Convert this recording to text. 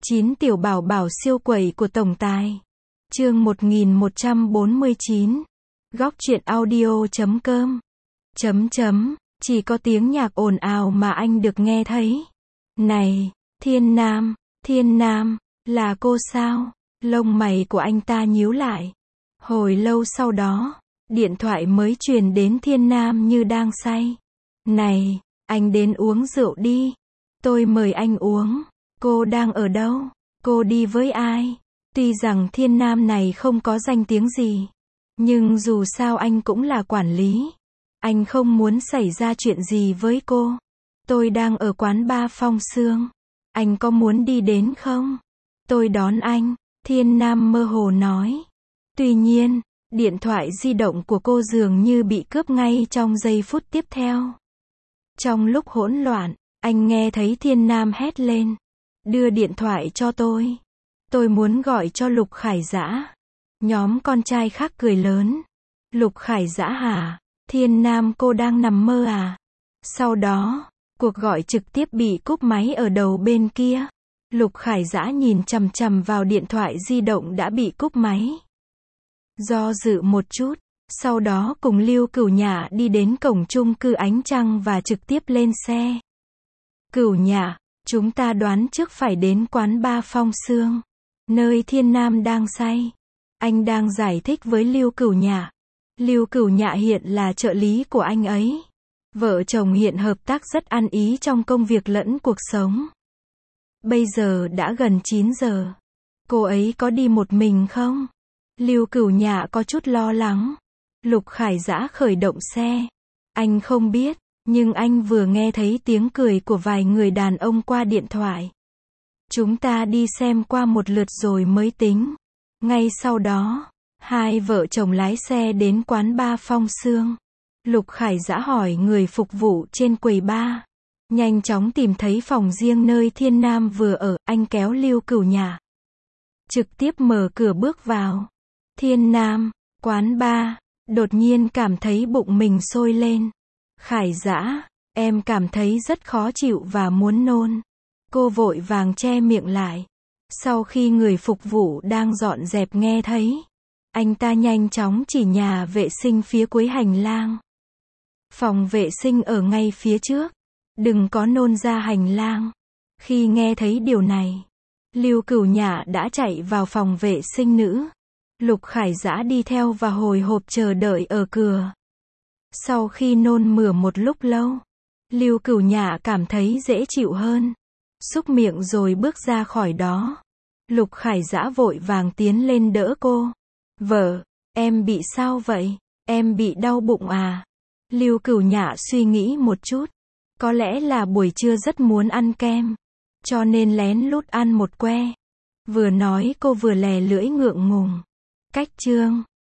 9 tiểu bảo bảo siêu quẩy của tổng tài. Chương 1149. Góc truyện audio.com. Chỉ có tiếng nhạc ồn ào mà anh được nghe thấy. Này, Thiên Nam, là cô sao? Lông mày của anh ta nhíu lại. Hồi lâu sau đó, điện thoại mới truyền đến Thiên Nam như đang say. Này, anh đến uống rượu đi. Tôi mời anh uống. Cô đang ở đâu? Cô đi với ai? Tuy rằng Thiên Nam này không có danh tiếng gì, nhưng dù sao anh cũng là quản lý. Anh không muốn xảy ra chuyện gì với cô. Tôi đang ở quán bar Phong Sương. Anh có muốn đi đến không? Tôi đón anh, Thiên Nam mơ hồ nói. Tuy nhiên, điện thoại di động của cô dường như bị cướp ngay trong giây phút tiếp theo. Trong lúc hỗn loạn, anh nghe thấy Thiên Nam hét lên. Đưa điện thoại cho tôi. Tôi muốn gọi cho Lục Khải Dã. Nhóm con trai khác cười lớn. Lục Khải Dã hả? Thiên Nam, cô đang nằm mơ à? Sau đó, cuộc gọi trực tiếp bị cúp máy ở đầu bên kia. Lục Khải Dã nhìn chằm chằm vào điện thoại di động đã bị cúp máy. Do dự một chút, sau đó cùng Lưu Cửu Nhã đi đến cổng chung cư Ánh Trăng và trực tiếp lên xe. Cửu Nhã, chúng ta đoán trước phải đến quán bar Phong Sương, nơi Thiên Nam đang say. Anh đang giải thích với Lưu Cửu Nhã. Lưu Cửu Nhã hiện là trợ lý của anh ấy. Vợ chồng hiện hợp tác rất ăn ý trong công việc lẫn cuộc sống. Bây giờ đã gần 9 giờ. Cô ấy có đi một mình không? Lưu Cửu Nhã có chút lo lắng. Lục Khải Dã khởi động xe. Anh không biết, nhưng anh vừa nghe thấy tiếng cười của vài người đàn ông qua điện thoại. Chúng ta đi xem qua một lượt rồi mới tính. Ngay sau đó, hai vợ chồng lái xe đến quán bar Phong Sương. Lục Khải Dã hỏi người phục vụ trên quầy bar. Nhanh chóng tìm thấy phòng riêng nơi Thiên Nam vừa ở, anh kéo Lưu Cửu Nhã. Trực tiếp mở cửa bước vào. Thiên Nam, quán bar, đột nhiên cảm thấy bụng mình sôi lên. Khải Dã, em cảm thấy rất khó chịu và muốn nôn. Cô vội vàng che miệng lại. Sau khi người phục vụ đang dọn dẹp nghe thấy, anh ta nhanh chóng chỉ nhà vệ sinh phía cuối hành lang. Phòng vệ sinh ở ngay phía trước. Đừng có nôn ra hành lang. Khi nghe thấy điều này, Lưu Cửu Nhã đã chạy vào phòng vệ sinh nữ. Lục Khải Dã đi theo và hồi hộp chờ đợi ở cửa. Sau khi nôn mửa một lúc lâu, Lưu Cửu Nhã cảm thấy dễ chịu hơn. Xúc miệng rồi bước ra khỏi đó. Lục Khải Dã vội vàng tiến lên đỡ cô. Vợ, em bị sao vậy? Em bị đau bụng à? Lưu Cửu Nhã suy nghĩ một chút. Có lẽ là buổi trưa rất muốn ăn kem, cho nên lén lút ăn một que. Vừa nói cô vừa lè lưỡi ngượng ngùng. Cách chương